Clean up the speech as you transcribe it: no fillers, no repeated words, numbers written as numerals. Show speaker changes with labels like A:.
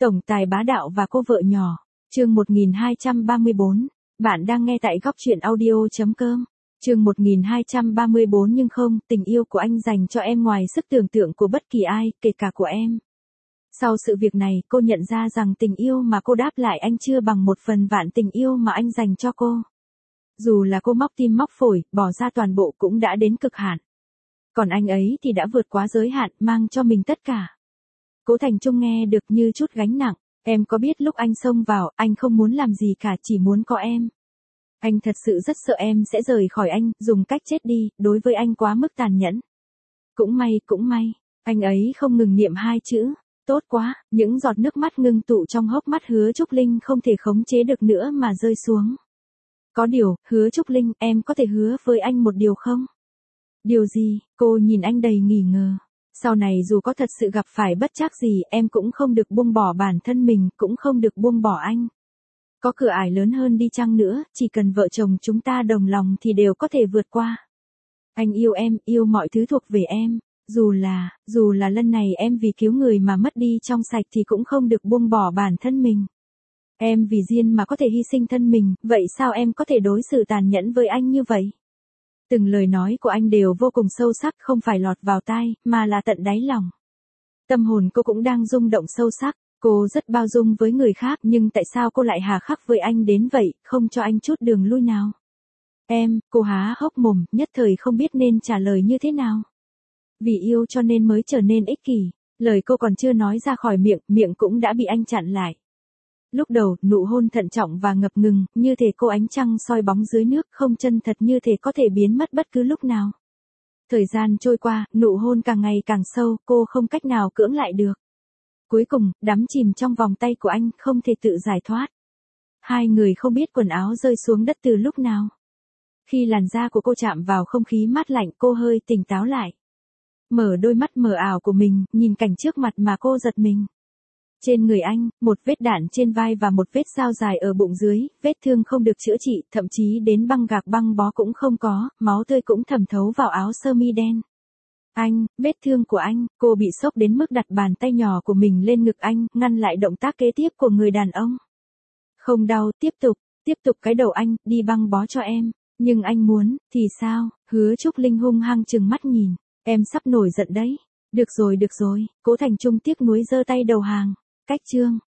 A: Tổng tài bá đạo và cô vợ nhỏ. Chương 1234. Bạn đang nghe tại góc truyện audio.com. Chương 1234 nhưng không, tình yêu của anh dành cho em ngoài sức tưởng tượng của bất kỳ ai, kể cả của em. Sau sự việc này, cô nhận ra rằng tình yêu mà cô đáp lại anh chưa bằng 1/1000 tình yêu mà anh dành cho cô. Dù là cô móc tim móc phổi, bỏ ra toàn bộ cũng đã đến cực hạn. Còn anh ấy thì đã vượt quá giới hạn, mang cho mình tất cả. Cố Thành Trung nghe được như chút gánh nặng. Em có biết lúc anh xông vào, anh không muốn làm gì cả, chỉ muốn có em. Anh thật sự rất sợ em sẽ rời khỏi anh, dùng cách chết đi, đối với anh quá mức tàn nhẫn. Cũng may, anh ấy không ngừng niệm 2 chữ. Tốt quá, những giọt nước mắt ngưng tụ trong hốc mắt Hứa Trúc Linh không thể khống chế được nữa mà rơi xuống. Có điều, Hứa Trúc Linh, em có thể hứa với anh một điều không? Điều gì? Cô nhìn anh đầy nghi ngờ. Sau này dù có thật sự gặp phải bất trắc gì, em cũng không được buông bỏ bản thân mình, cũng không được buông bỏ anh. Có cửa ải lớn hơn đi chăng nữa, chỉ cần vợ chồng chúng ta đồng lòng thì đều có thể vượt qua. Anh yêu em, yêu mọi thứ thuộc về em. Dù là lần này em vì cứu người mà mất đi trong sạch thì cũng không được buông bỏ bản thân mình. Em vì Diên mà có thể hy sinh thân mình, vậy sao em có thể đối xử tàn nhẫn với anh như vậy? Từng lời nói của anh đều vô cùng sâu sắc, không phải lọt vào tai, mà là tận đáy lòng. Tâm hồn cô cũng đang rung động sâu sắc, cô rất bao dung với người khác nhưng tại sao cô lại hà khắc với anh đến vậy, không cho anh chút đường lui nào? Cô há hốc mồm, nhất thời không biết nên trả lời như thế nào. Vì yêu cho nên mới trở nên ích kỷ, lời cô còn chưa nói ra khỏi miệng cũng đã bị anh chặn lại. Lúc đầu, nụ hôn thận trọng và ngập ngừng, như thể cô ánh trăng soi bóng dưới nước, không chân thật như thể có thể biến mất bất cứ lúc nào. Thời gian trôi qua, nụ hôn càng ngày càng sâu, cô không cách nào cưỡng lại được. Cuối cùng, đắm chìm trong vòng tay của anh, không thể tự giải thoát. Hai người không biết quần áo rơi xuống đất từ lúc nào. Khi làn da của cô chạm vào không khí mát lạnh, cô hơi tỉnh táo lại. Mở đôi mắt mờ ảo của mình, nhìn cảnh trước mặt mà cô giật mình. Trên người anh, một vết đạn trên vai và một vết dao dài ở bụng dưới, vết thương không được chữa trị, thậm chí đến băng gạc băng bó cũng không có, máu tươi cũng thẩm thấu vào áo sơ mi đen. Vết thương của anh, cô bị sốc đến mức đặt bàn tay nhỏ của mình lên ngực anh, ngăn lại động tác kế tiếp của người đàn ông. Không đau, tiếp tục cái đầu anh, đi băng bó cho em. Nhưng anh muốn, thì sao? Hứa Trúc Linh hung hăng trừng mắt nhìn. Em sắp nổi giận đấy. Được rồi, Cố Thành Trung tiếc nuối giơ tay đầu hàng. Cách chương.